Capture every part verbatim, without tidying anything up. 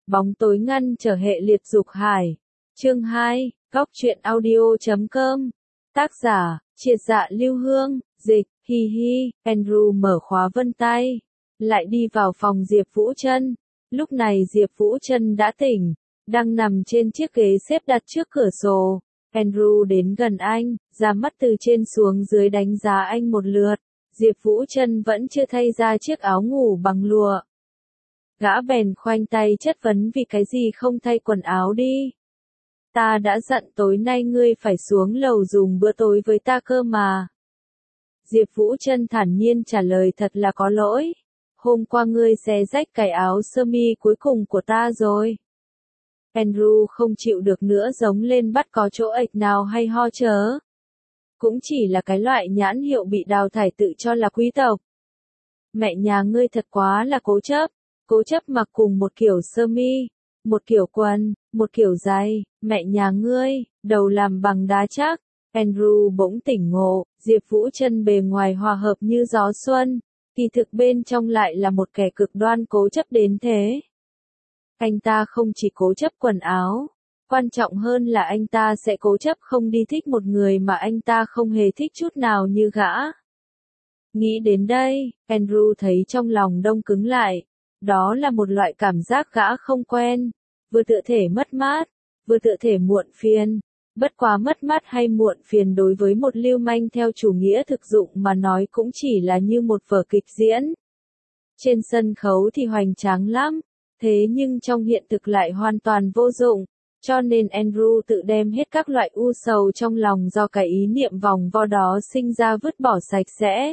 Bóng tối ngăn trở hệ liệt dục hải. Chương hai, Góc truyện audio chấm com. Tác giả, Triệt Dạ Lưu Hương, dịch, hi hi. Andrew mở khóa vân tay, lại đi vào phòng Diệp Vũ Trân. Lúc này Diệp Vũ Trân đã tỉnh, đang nằm trên chiếc ghế xếp đặt trước cửa sổ. Andrew đến gần anh, ra mắt từ trên xuống dưới đánh giá anh một lượt. Diệp Vũ Trân vẫn chưa thay ra chiếc áo ngủ bằng lụa. Gã bèn khoanh tay chất vấn vì cái gì không thay quần áo đi. Ta đã dặn tối nay ngươi phải xuống lầu dùng bữa tối với ta cơ mà. Diệp Vũ Trân thản nhiên trả lời thật là có lỗi. Hôm qua ngươi xé rách cái áo sơ mi cuối cùng của ta rồi. Andrew không chịu được nữa giống lên bắt có chỗ ệch nào hay ho chớ. Cũng chỉ là cái loại nhãn hiệu bị đào thải tự cho là quý tộc. Mẹ nhà ngươi thật quá là cố chấp. Cố chấp mặc cùng một kiểu sơ mi, một kiểu quần, một kiểu giày, mẹ nhà ngươi, đầu làm bằng đá chắc. Andrew bỗng tỉnh ngộ, Diệp Vũ Trân bề ngoài hòa hợp như gió xuân, kỳ thực bên trong lại là một kẻ cực đoan cố chấp đến thế. Anh ta không chỉ cố chấp quần áo, quan trọng hơn là anh ta sẽ cố chấp không đi thích một người mà anh ta không hề thích chút nào như gã. Nghĩ đến đây, Andrew thấy trong lòng đông cứng lại. Đó là một loại cảm giác gã không quen, vừa tựa thể mất mát, vừa tựa thể muộn phiền. Bất quá mất mát hay muộn phiền đối với một lưu manh theo chủ nghĩa thực dụng mà nói cũng chỉ là như một vở kịch diễn. Trên sân khấu thì hoành tráng lắm, thế nhưng trong hiện thực lại hoàn toàn vô dụng, cho nên Andrew tự đem hết các loại u sầu trong lòng do cái ý niệm vòng vo đó sinh ra vứt bỏ sạch sẽ.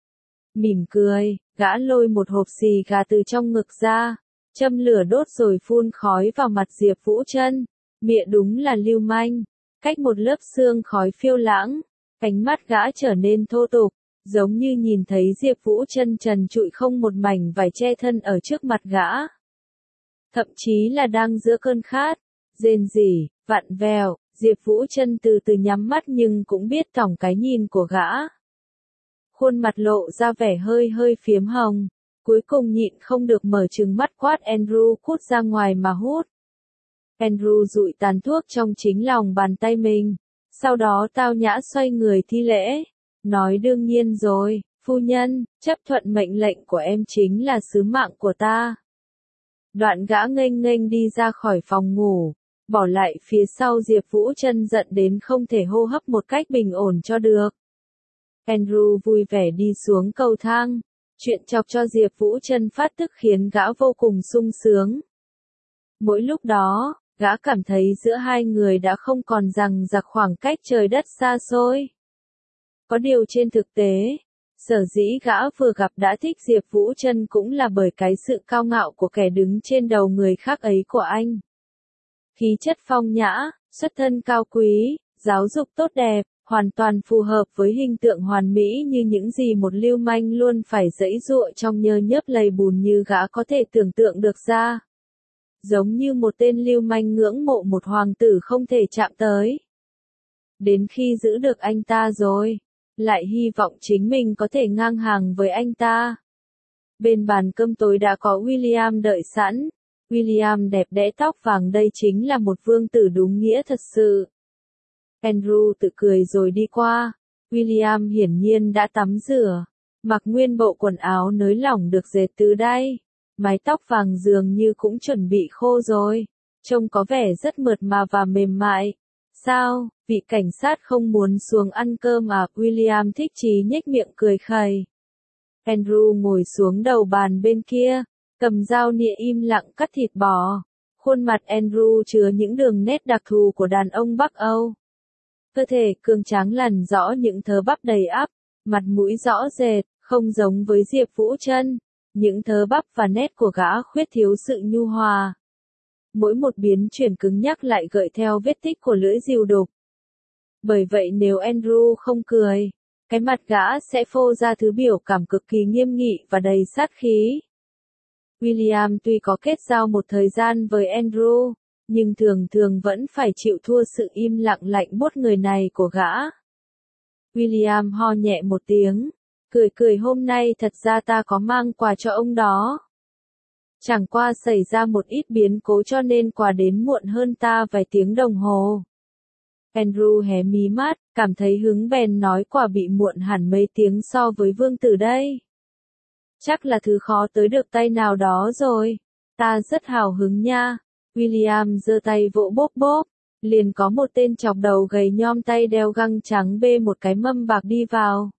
Mỉm cười, gã lôi một hộp xì gà từ trong ngực ra, châm lửa đốt rồi phun khói vào mặt Diệp Vũ Trân. Mẹ đúng là lưu manh, cách một lớp sương khói phiêu lãng, ánh mắt gã trở nên thô tục, giống như nhìn thấy Diệp Vũ Trân trần trụi không một mảnh vải che thân ở trước mặt gã. Thậm chí là đang giữa cơn khát, rên rỉ, vặn vẹo, Diệp Vũ Trân từ từ nhắm mắt nhưng cũng biết thỏng cái nhìn của gã. Khuôn mặt lộ ra vẻ hơi hơi phiếm hồng, cuối cùng nhịn không được mở trừng mắt quát Andrew cút ra ngoài mà hút. Andrew dụi tàn thuốc trong chính lòng bàn tay mình, sau đó tao nhã xoay người thi lễ, nói đương nhiên rồi, phu nhân, chấp thuận mệnh lệnh của em chính là sứ mạng của ta. Đoạn gã nghênh nghênh đi ra khỏi phòng ngủ, bỏ lại phía sau Diệp Vũ Trân giận đến không thể hô hấp một cách bình ổn cho được. Andrew vui vẻ đi xuống cầu thang, chuyện chọc cho Diệp Vũ Trân phát tức khiến gã vô cùng sung sướng. Mỗi lúc đó, gã cảm thấy giữa hai người đã không còn rằng giặc khoảng cách trời đất xa xôi. Có điều trên thực tế, sở dĩ gã vừa gặp đã thích Diệp Vũ Trân cũng là bởi cái sự cao ngạo của kẻ đứng trên đầu người khác ấy của anh. Khí chất phong nhã, xuất thân cao quý, giáo dục tốt đẹp, hoàn toàn phù hợp với hình tượng hoàn mỹ như những gì một lưu manh luôn phải giãy giụa trong nhơ nhớp lầy bùn như gã có thể tưởng tượng được ra. Giống như một tên lưu manh ngưỡng mộ một hoàng tử không thể chạm tới. Đến khi giữ được anh ta rồi, lại hy vọng chính mình có thể ngang hàng với anh ta. Bên bàn cơm tối đã có William đợi sẵn. William đẹp đẽ tóc vàng đây chính là một vương tử đúng nghĩa thật sự. Andrew tự cười rồi đi qua. William hiển nhiên đã tắm rửa, mặc nguyên bộ quần áo nới lỏng được dệt từ đây. Mái tóc vàng dường như cũng chuẩn bị khô rồi, trông có vẻ rất mượt mà và mềm mại. Sao, vị cảnh sát không muốn xuống ăn cơm à? William thích chí nhếch miệng cười khẩy. Andrew ngồi xuống đầu bàn bên kia, cầm dao nĩa im lặng cắt thịt bò. Khuôn mặt Andrew chứa những đường nét đặc thù của đàn ông Bắc Âu. Cơ thể cường tráng lằn rõ những thớ bắp đầy ắp, mặt mũi rõ rệt, không giống với Diệp Vũ Trân. Những thớ bắp và nét của gã khuyết thiếu sự nhu hòa. Mỗi một biến chuyển cứng nhắc lại gợi theo vết tích của lưỡi dìu đục. Bởi vậy nếu Andrew không cười, cái mặt gã sẽ phô ra thứ biểu cảm cực kỳ nghiêm nghị và đầy sát khí. William tuy có kết giao một thời gian với Andrew, nhưng thường thường vẫn phải chịu thua sự im lặng lạnh buốt người này của gã. William ho nhẹ một tiếng, cười cười hôm nay thật ra ta có mang quà cho ông đó. Chẳng qua xảy ra một ít biến cố cho nên quà đến muộn hơn ta vài tiếng đồng hồ. Andrew hé mí mắt, cảm thấy hứng bèn nói quà bị muộn hẳn mấy tiếng so với vương tử đây. Chắc là thứ khó tới được tay nào đó rồi. Ta rất hào hứng nha. William giơ tay vỗ bốp bốp. Liền có một tên chọc đầu gầy nhom tay đeo găng trắng bê một cái mâm bạc đi vào.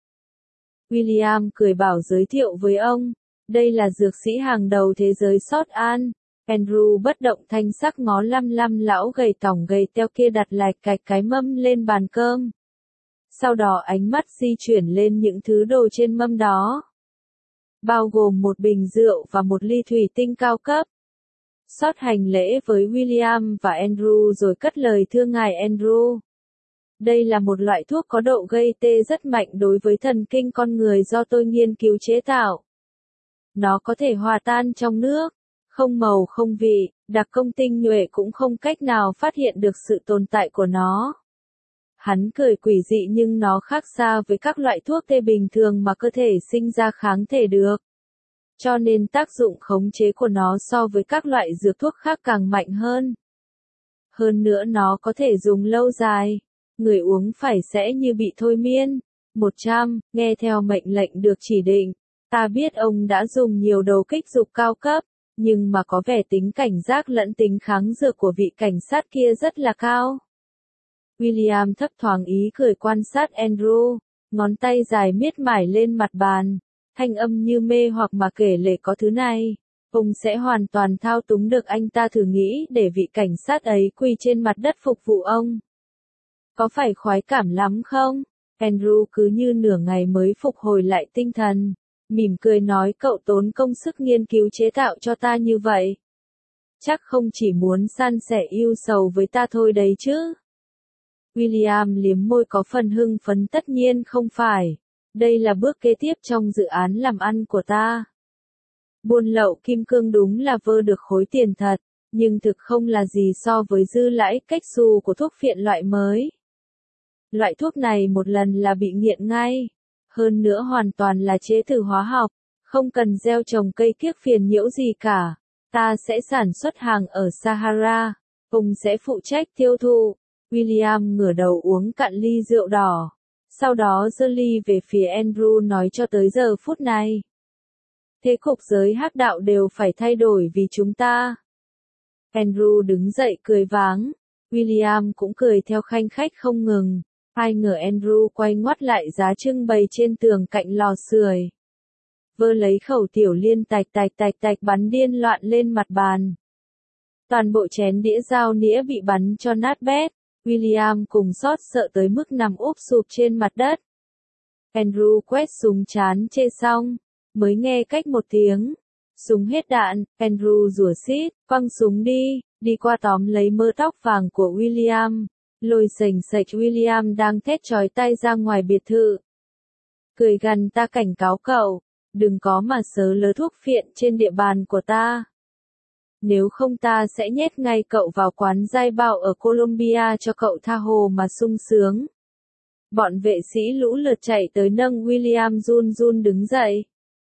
William cười bảo giới thiệu với ông. Đây là dược sĩ hàng đầu thế giới Sót An. Andrew bất động thanh sắc ngó lăm lăm lão gầy tỏng gầy teo kia đặt lạch cạch cái mâm lên bàn cơm. Sau đó ánh mắt di chuyển lên những thứ đồ trên mâm đó. Bao gồm một bình rượu và một ly thủy tinh cao cấp. Sót hành lễ với William và Andrew rồi cất lời thưa ngài Andrew. Đây là một loại thuốc có độ gây tê rất mạnh đối với thần kinh con người do tôi nghiên cứu chế tạo. Nó có thể hòa tan trong nước, không màu không vị, đặc công tinh nhuệ cũng không cách nào phát hiện được sự tồn tại của nó. Hắn cười quỷ dị nhưng nó khác xa với các loại thuốc tê bình thường mà cơ thể sinh ra kháng thể được. Cho nên tác dụng khống chế của nó so với các loại dược thuốc khác càng mạnh hơn. Hơn nữa nó có thể dùng lâu dài. Người uống phải sẽ như bị thôi miên. một trăm, nghe theo mệnh lệnh được chỉ định. Ta biết ông đã dùng nhiều đồ kích dục cao cấp, nhưng mà có vẻ tính cảnh giác lẫn tính kháng dược của vị cảnh sát kia rất là cao. William thấp thoáng ý cười quan sát Andrew, ngón tay dài miết mải lên mặt bàn, thanh âm như mê hoặc mà kể lể có thứ này. Ông sẽ hoàn toàn thao túng được anh ta, thử nghĩ để vị cảnh sát ấy quỳ trên mặt đất phục vụ ông. Có phải khoái cảm lắm không? Andrew cứ như nửa ngày mới phục hồi lại tinh thần, mỉm cười nói cậu tốn công sức nghiên cứu chế tạo cho ta như vậy. Chắc không chỉ muốn san sẻ ưu sầu với ta thôi đấy chứ. William liếm môi có phần hưng phấn, tất nhiên không phải. Đây là bước kế tiếp trong dự án làm ăn của ta. Buôn lậu kim cương đúng là vơ được khối tiền thật, nhưng thực không là gì so với dư lãi cách xù của thuốc phiện loại mới. Loại thuốc này một lần là bị nghiện ngay. Hơn nữa hoàn toàn là chế từ hóa học, không cần gieo trồng cây kiếc phiền nhiễu gì cả. Ta sẽ sản xuất hàng ở Sahara, ông sẽ phụ trách tiêu thụ. William ngửa đầu uống cạn ly rượu đỏ, sau đó giơ ly về phía Andrew nói cho tới giờ phút này. Thế cục giới hắc đạo đều phải thay đổi vì chúng ta. Andrew đứng dậy cười váng, William cũng cười theo khanh khách không ngừng. Ai ngờ Andrew quay ngoắt lại giá trưng bày trên tường cạnh lò sưởi, vơ lấy khẩu tiểu liên tạch tạch tạch tạch bắn điên loạn lên mặt bàn. Toàn bộ chén đĩa dao nĩa bị bắn cho nát bét. William cùng Sót sợ tới mức nằm úp sụp trên mặt đất. Andrew quét súng chán chê xong, mới nghe cách một tiếng. Súng hết đạn, Andrew rủa xít, quăng súng đi, đi qua tóm lấy mớ tóc vàng của William. Lôi sềnh sệch William đang thét chói tai ra ngoài biệt thự. Cười gằn, ta cảnh cáo cậu, đừng có mà sớ lớ thuốc phiện trên địa bàn của ta. Nếu không ta sẽ nhét ngay cậu vào quán giai bạo ở Colombia cho cậu tha hồ mà sung sướng. Bọn vệ sĩ lũ lượt chạy tới nâng William run run đứng dậy.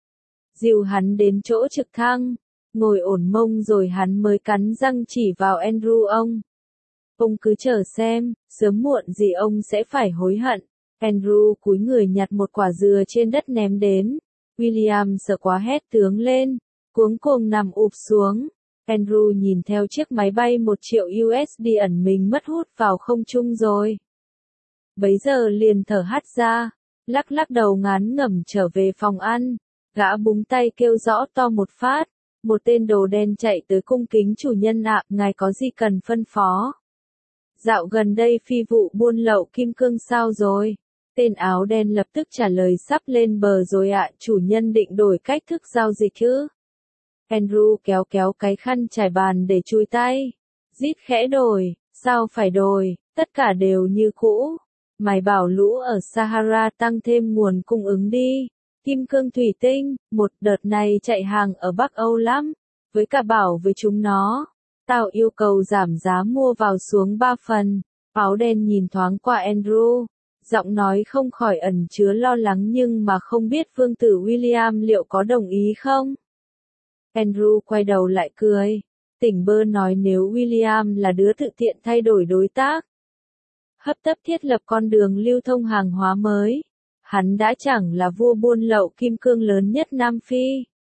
Dìu hắn đến chỗ trực thăng, ngồi ổn mông rồi hắn mới cắn răng chỉ vào Andrew ông. Ông cứ chờ xem, sớm muộn gì ông sẽ phải hối hận. Andrew cúi người nhặt một quả dừa trên đất ném đến. William sợ quá hét tướng lên, cuống cuồng nằm ụp xuống. Andrew nhìn theo chiếc máy bay một triệu u ét đê ẩn mình mất hút vào không trung rồi. Bấy giờ liền thở hắt ra, lắc lắc đầu ngán ngẩm trở về phòng ăn. Gã búng tay kêu rõ to một phát. Một tên đồ đen chạy tới cung kính chủ nhân ạ, ngài có gì cần phân phó? Dạo gần đây phi vụ buôn lậu kim cương sao rồi? Tên áo đen lập tức trả lời sắp lên bờ rồi ạ, chủ nhân định đổi cách thức giao dịch chứ? Andrew kéo kéo cái khăn trải bàn để chùi tay. Rít khẽ đổi, sao phải đổi, tất cả đều như cũ. Mày bảo lũ ở Sahara tăng thêm nguồn cung ứng đi. Kim cương thủy tinh, một đợt này chạy hàng ở Bắc Âu lắm. Với cả bảo với chúng nó, tao yêu cầu giảm giá mua vào xuống ba phần. Áo đen nhìn thoáng qua Andrew, giọng nói không khỏi ẩn chứa lo lắng nhưng mà không biết vương tử William liệu có đồng ý không. Andrew quay đầu lại cười. Tỉnh bơ nói nếu William là đứa tự tiện thay đổi đối tác, hấp tấp thiết lập con đường lưu thông hàng hóa mới, hắn đã chẳng là vua buôn lậu kim cương lớn nhất Nam Phi.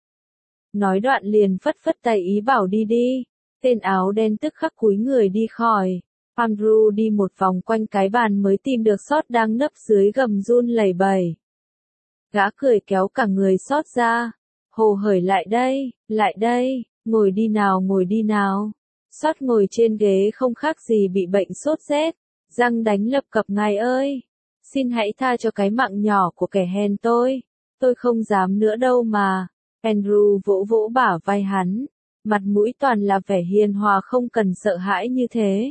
Nói đoạn liền phất phất tay ý bảo đi đi. Tên áo đen tức khắc cúi người đi khỏi. Andrew đi một vòng quanh cái bàn mới tìm được Sót đang nấp dưới gầm run lẩy bẩy. Gã cười kéo cả người Sót ra. Hồ hởi lại đây, lại đây, ngồi đi nào ngồi đi nào. Sót ngồi trên ghế không khác gì bị bệnh sốt rét, răng đánh lập cập ngài ơi. Xin hãy tha cho cái mạng nhỏ của kẻ hèn tôi, tôi không dám nữa đâu mà. Andrew vỗ vỗ bả vai hắn, mặt mũi toàn là vẻ hiền hòa không cần sợ hãi như thế.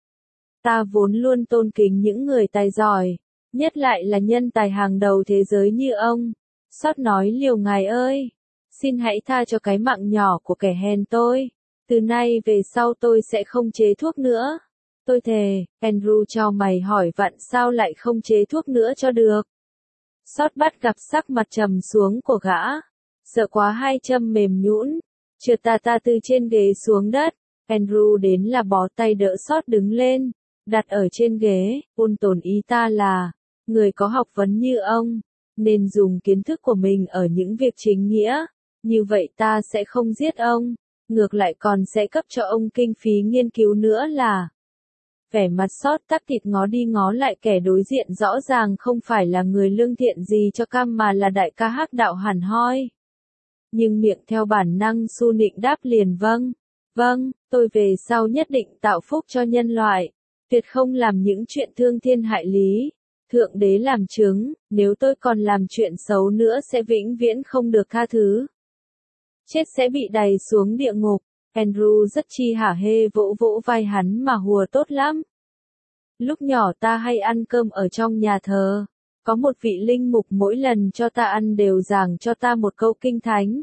Ta vốn luôn tôn kính những người tài giỏi, nhất lại là nhân tài hàng đầu thế giới như ông. Sót nói liều ngài ơi, xin hãy tha cho cái mạng nhỏ của kẻ hèn tôi, từ nay về sau tôi sẽ không chế thuốc nữa. Tôi thề. Andrew chau mày hỏi vặn sao lại không chế thuốc nữa cho được. Sót bắt gặp sắc mặt trầm xuống của gã, sợ quá hai châm mềm nhũn, trượt tà tà từ trên ghế xuống đất. Andrew đến là bó tay đỡ Sót đứng lên, đặt ở trên ghế, ôn tồn ý ta là, người có học vấn như ông, nên dùng kiến thức của mình ở những việc chính nghĩa, như vậy ta sẽ không giết ông, ngược lại còn sẽ cấp cho ông kinh phí nghiên cứu nữa là. Vẻ mặt Sót tắc thịt ngó đi ngó lại kẻ đối diện rõ ràng không phải là người lương thiện gì cho cam mà là đại ca hắc đạo hẳn hoi. Nhưng miệng theo bản năng su nịnh đáp liền vâng, vâng, tôi về sau nhất định tạo phúc cho nhân loại, tuyệt không làm những chuyện thương thiên hại lý. Thượng đế làm chứng, nếu tôi còn làm chuyện xấu nữa sẽ vĩnh viễn không được tha thứ. Chết sẽ bị đày xuống địa ngục. Andrew rất chi hả hê vỗ vỗ vai hắn mà hùa tốt lắm. Lúc nhỏ ta hay ăn cơm ở trong nhà thờ, có một vị linh mục mỗi lần cho ta ăn đều giảng cho ta một câu kinh thánh.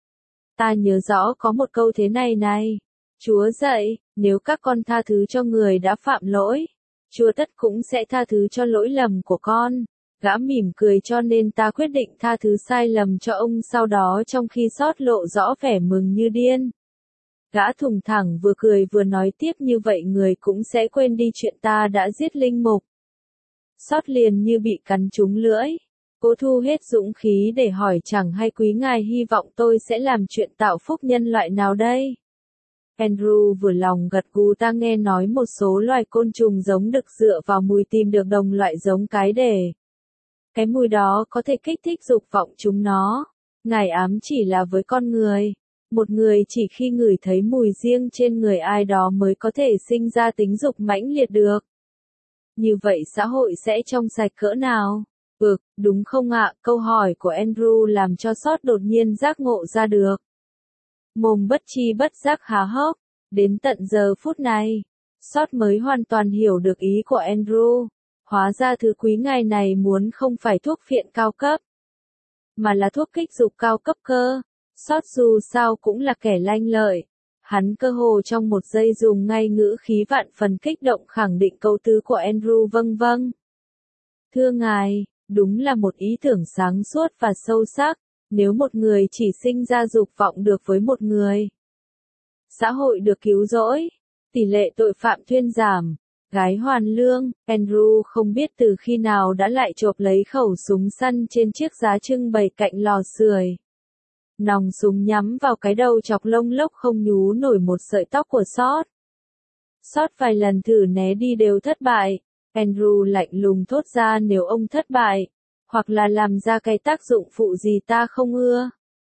Ta nhớ rõ có một câu thế này này, Chúa dạy, nếu các con tha thứ cho người đã phạm lỗi, Chúa tất cũng sẽ tha thứ cho lỗi lầm của con. Gã mỉm cười cho nên ta quyết định tha thứ sai lầm cho ông sau đó trong khi Sót lộ rõ vẻ mừng như điên. Gã thùng thẳng vừa cười vừa nói tiếp như vậy người cũng sẽ quên đi chuyện ta đã giết linh mục. Sót liền như bị cắn trúng lưỡi. Cố thu hết dũng khí để hỏi chẳng hay quý ngài hy vọng tôi sẽ làm chuyện tạo phúc nhân loại nào đây? Andrew vừa lòng gật gù ta nghe nói một số loài côn trùng giống đực dựa vào mùi tìm được đồng loại giống cái để. Cái mùi đó có thể kích thích dục vọng chúng nó. Ngài ám chỉ là với con người. Một người chỉ khi ngửi thấy mùi riêng trên người ai đó mới có thể sinh ra tính dục mãnh liệt được. Như vậy xã hội sẽ trong sạch cỡ nào? Ừ, đúng không ạ? Câu hỏi của Andrew làm cho Sót đột nhiên giác ngộ ra được. Mồm bất chi bất giác há hốc. Đến tận giờ phút này, Sót mới hoàn toàn hiểu được ý của Andrew. Hóa ra thứ quý ngài này muốn không phải thuốc phiện cao cấp, mà là thuốc kích dục cao cấp cơ. Sót dù sao cũng là kẻ lanh lợi. Hắn cơ hồ trong một giây dùng ngay ngữ khí vạn phần kích động khẳng định câu tứ của Andrew vâng vâng. Thưa ngài, đúng là một ý tưởng sáng suốt và sâu sắc, nếu một người chỉ sinh ra dục vọng được với một người, xã hội được cứu rỗi, tỷ lệ tội phạm thuyên giảm, gái hoàn lương. Andrew không biết từ khi nào đã lại chộp lấy khẩu súng săn trên chiếc giá trưng bày cạnh lò sưởi. Nòng súng nhắm vào cái đầu chọc lông lốc không nhú nổi một sợi tóc của Sót. Sót vài lần thử né đi đều thất bại. Andrew lạnh lùng thốt ra nếu ông thất bại, hoặc là làm ra cái tác dụng phụ gì ta không ưa,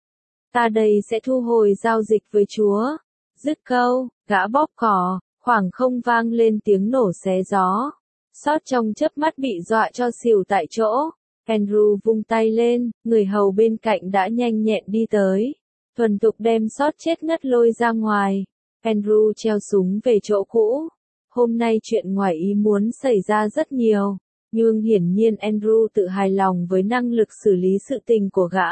ta đây sẽ thu hồi giao dịch với Chúa. Dứt câu, gã bóp cò, khoảng không vang lên tiếng nổ xé gió. Sót trong chớp mắt bị dọa cho xỉu tại chỗ. Andrew vung tay lên, người hầu bên cạnh đã nhanh nhẹn đi tới, thuần thục đem Sót chết ngất lôi ra ngoài. Andrew treo súng về chỗ cũ. Hôm nay chuyện ngoài ý muốn xảy ra rất nhiều, nhưng hiển nhiên Andrew tự hài lòng với năng lực xử lý sự tình của gã.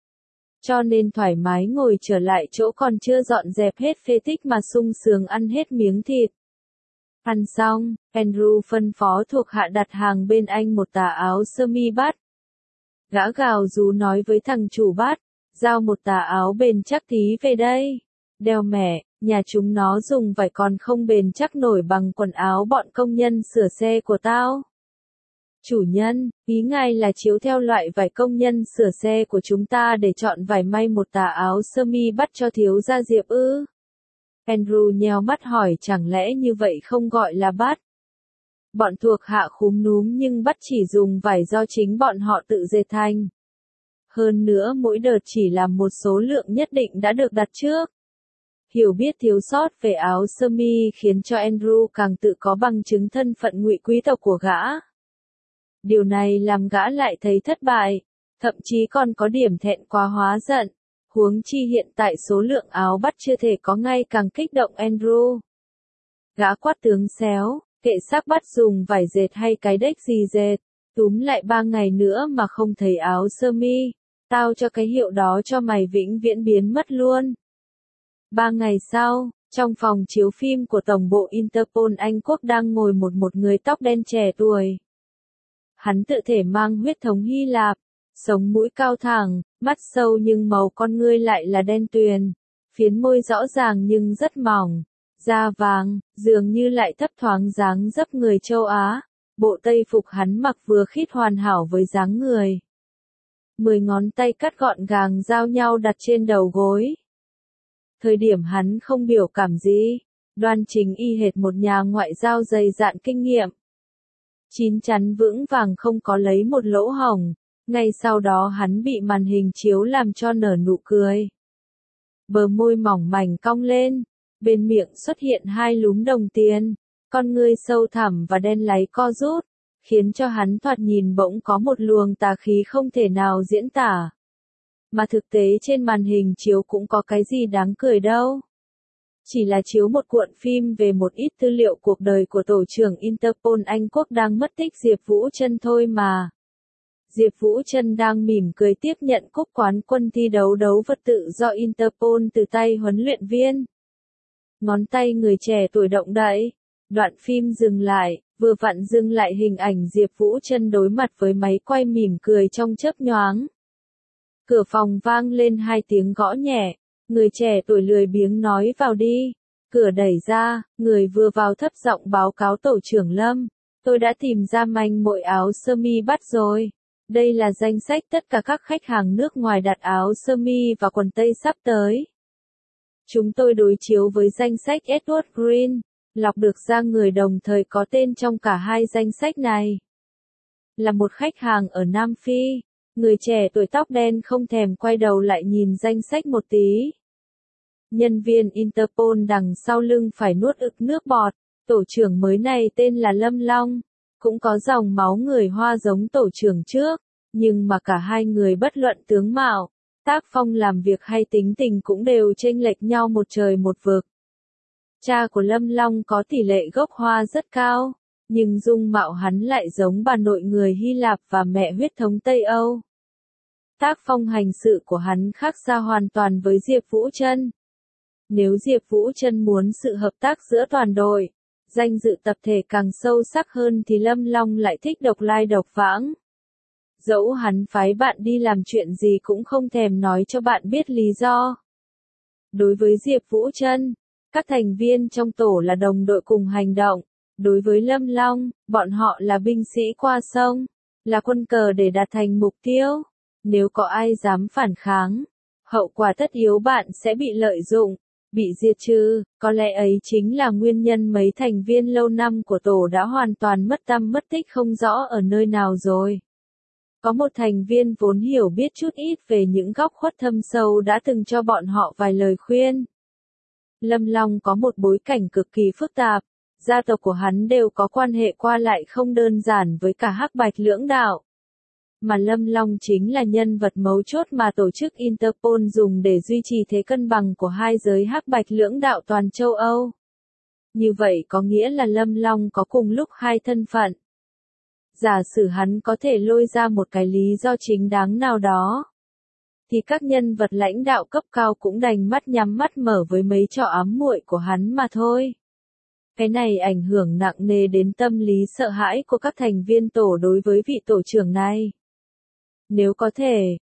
Cho nên thoải mái ngồi trở lại chỗ còn chưa dọn dẹp hết phế tích mà sung sướng ăn hết miếng thịt. Ăn xong, Andrew phân phó thuộc hạ đặt hàng bên anh một tà áo sơ mi bát. Gã gào rú nói với thằng chủ bát, Giao một tà áo bền chắc tí về đây. Đeo mẹ, nhà chúng nó dùng vải còn không bền chắc nổi bằng quần áo bọn công nhân sửa xe của tao. Chủ nhân, ý ngài là chiếu theo loại vải công nhân sửa xe của chúng ta để chọn vải may một tà áo sơ mi bắt cho thiếu gia Diệp ư? Andrew nheo mắt hỏi chẳng lẽ như vậy không gọi là bắt? Bọn thuộc hạ khúm núm nhưng bắt chỉ dùng vải do chính bọn họ tự dệt thành. Hơn nữa mỗi đợt chỉ làm một số lượng nhất định đã được đặt trước. Hiểu biết thiếu sót về áo sơ mi khiến cho Andrew càng tự có bằng chứng thân phận ngụy quý tộc của gã. Điều này làm gã lại thấy thất bại, thậm chí còn có điểm thẹn quá hóa giận. Huống chi hiện tại số lượng áo bắt chưa thể có ngay càng kích động Andrew. Gã quát tướng xéo, kệ xác bắt dùng vải dệt hay cái đếch gì dệt, túm lại ba ngày nữa mà không thấy áo sơ mi, tao cho cái hiệu đó cho mày vĩnh viễn biến mất luôn. Ba ngày sau, trong phòng chiếu phim của Tổng bộ Interpol Anh Quốc đang ngồi một một người tóc đen trẻ tuổi. Hắn tự thể mang huyết thống Hy Lạp, sống mũi cao thẳng, mắt sâu nhưng màu con ngươi lại là đen tuyền, phiến môi rõ ràng nhưng rất mỏng, da vàng, dường như lại thấp thoáng dáng dấp người châu Á. Bộ tây phục hắn mặc vừa khít hoàn hảo với dáng người. Mười ngón tay cắt gọn gàng giao nhau đặt trên đầu gối. Thời điểm hắn không biểu cảm gì, đoan chính y hệt một nhà ngoại giao dày dạn kinh nghiệm. Chín chắn vững vàng không có lấy một lỗ hổng, ngay sau đó hắn bị màn hình chiếu làm cho nở nụ cười. Bờ môi mỏng mảnh cong lên, bên miệng xuất hiện hai lúm đồng tiền, con ngươi sâu thẳm và đen láy co rút, khiến cho hắn thoạt nhìn bỗng có một luồng tà khí không thể nào diễn tả. Mà thực tế trên màn hình chiếu cũng có cái gì đáng cười đâu. Chỉ là chiếu một cuộn phim về một ít tư liệu cuộc đời của tổ trưởng Interpol Anh Quốc đang mất tích Diệp Vũ Trân thôi mà. Diệp Vũ Trân đang mỉm cười tiếp nhận cúp quán quân thi đấu đấu vật tự do Interpol từ tay huấn luyện viên. Ngón tay người trẻ tuổi động đậy. Đoạn phim dừng lại, vừa vặn dừng lại hình ảnh Diệp Vũ Trân đối mặt với máy quay mỉm cười trong chớp nhoáng. Cửa phòng vang lên hai tiếng gõ nhẹ, người trẻ tuổi lười biếng nói vào đi. Cửa đẩy ra, người vừa vào thấp giọng báo cáo tổ trưởng Lâm, tôi đã tìm ra manh mối áo sơ mi bắt rồi. Đây là danh sách tất cả các khách hàng nước ngoài đặt áo sơ mi và quần tây sắp tới. Chúng tôi đối chiếu với danh sách Edward Green, lọc được ra người đồng thời có tên trong cả hai danh sách này. Là một khách hàng ở Nam Phi, người trẻ tuổi tóc đen không thèm quay đầu lại nhìn danh sách một tí. Nhân viên Interpol đằng sau lưng phải nuốt ực nước bọt, tổ trưởng mới này tên là Lâm Long, cũng có dòng máu người Hoa giống tổ trưởng trước, nhưng mà cả hai người bất luận tướng mạo, tác phong làm việc hay tính tình cũng đều chênh lệch nhau một trời một vực. Cha của Lâm Long có tỷ lệ gốc Hoa rất cao, nhưng dung mạo hắn lại giống bà nội người Hy Lạp và mẹ huyết thống Tây Âu. Tác phong hành sự của hắn khác xa hoàn toàn với Diệp Vũ Trân. Nếu Diệp Vũ Trân muốn sự hợp tác giữa toàn đội, danh dự tập thể càng sâu sắc hơn thì Lâm Long lại thích độc lai độc vãng. Dẫu hắn phái bạn đi làm chuyện gì cũng không thèm nói cho bạn biết lý do. Đối với Diệp Vũ Trân, các thành viên trong tổ là đồng đội cùng hành động. Đối với Lâm Long, bọn họ là binh sĩ qua sông, là quân cờ để đạt thành mục tiêu. Nếu có ai dám phản kháng, hậu quả tất yếu bạn sẽ bị lợi dụng, bị diệt trừ. Có lẽ ấy chính là nguyên nhân mấy thành viên lâu năm của tổ đã hoàn toàn mất tăm mất tích không rõ ở nơi nào rồi. Có một thành viên vốn hiểu biết chút ít về những góc khuất thâm sâu đã từng cho bọn họ vài lời khuyên. Lâm Long có một bối cảnh cực kỳ phức tạp, gia tộc của hắn đều có quan hệ qua lại không đơn giản với cả Hắc Bạch lưỡng đạo. Mà Lâm Long chính là nhân vật mấu chốt mà tổ chức Interpol dùng để duy trì thế cân bằng của hai giới Hắc Bạch lưỡng đạo toàn châu Âu. Như vậy có nghĩa là Lâm Long có cùng lúc hai thân phận. Giả sử hắn có thể lôi ra một cái lý do chính đáng nào đó, thì các nhân vật lãnh đạo cấp cao cũng đành mắt nhắm mắt mở với mấy trò ám muội của hắn mà thôi. Cái này ảnh hưởng nặng nề đến tâm lý sợ hãi của các thành viên tổ đối với vị tổ trưởng này. Nếu có thể,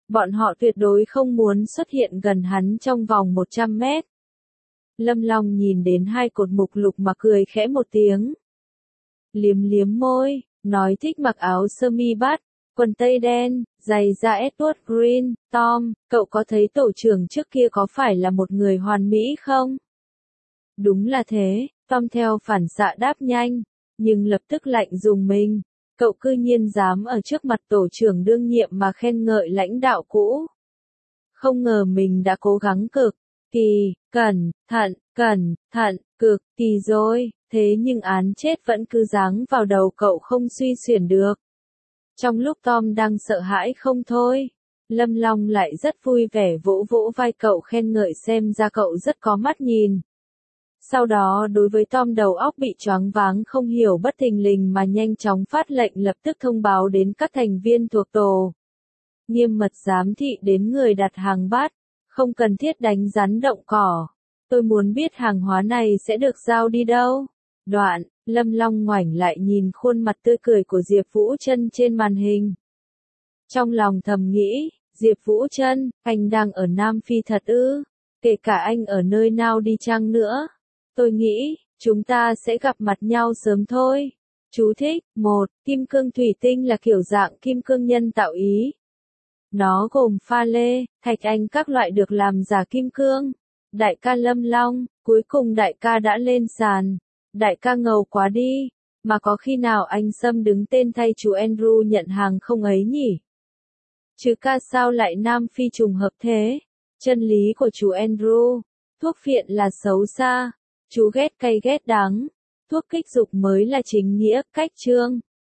Bọn họ tuyệt đối không muốn xuất hiện gần hắn trong vòng một trăm mét. Lâm Long nhìn đến hai cột mục lục mà cười khẽ một tiếng. Liếm liếm môi, nói thích mặc áo sơ mi bát, quần tây đen, giày da Edward Green. Tom, cậu có thấy tổ trưởng trước kia có phải là một người hoàn mỹ không? Đúng là thế, Tom theo phản xạ đáp nhanh, nhưng lập tức lạnh dùng mình. Cậu cư nhiên dám ở trước mặt tổ trưởng đương nhiệm mà khen ngợi lãnh đạo cũ. Không ngờ mình đã cố gắng cực kỳ, cẩn thận, cẩn thận, cực kỳ rồi, thế nhưng án chết vẫn cứ giáng vào đầu cậu không suy xuyển được. Trong lúc Tom đang sợ hãi không thôi, Lâm Long lại rất vui vẻ vỗ vỗ vai cậu khen ngợi xem ra cậu rất có mắt nhìn. Sau đó đối với Tom đầu óc bị choáng váng không hiểu bất thình lình mà nhanh chóng phát lệnh lập tức thông báo đến các thành viên thuộc tổ. Nghiêm mật giám thị đến người đặt hàng bát, không cần thiết đánh rắn động cỏ. Tôi muốn biết hàng hóa này sẽ được giao đi đâu. Đoạn, Lâm Long ngoảnh lại nhìn khuôn mặt tươi cười của Diệp Vũ Trân trên màn hình. Trong lòng thầm nghĩ, Diệp Vũ Trân, anh đang ở Nam Phi thật ư? Kể cả anh ở nơi nào đi chăng nữa. Tôi nghĩ, chúng ta sẽ gặp mặt nhau sớm thôi. Chú thích, một, kim cương thủy tinh là kiểu dạng kim cương nhân tạo ý. Nó gồm pha lê, thạch anh các loại được làm giả kim cương. Đại ca Lâm Long, cuối cùng đại ca đã lên sàn. Đại ca ngầu quá đi, mà có khi nào anh Sâm đứng tên thay chú Andrew nhận hàng không ấy nhỉ? Chứ ca sao lại Nam Phi trùng hợp thế? Chân lý của chú Andrew, thuốc phiện là xấu xa, chú ghét cay ghét đắng, thuốc kích dục mới là chính nghĩa, cách chương.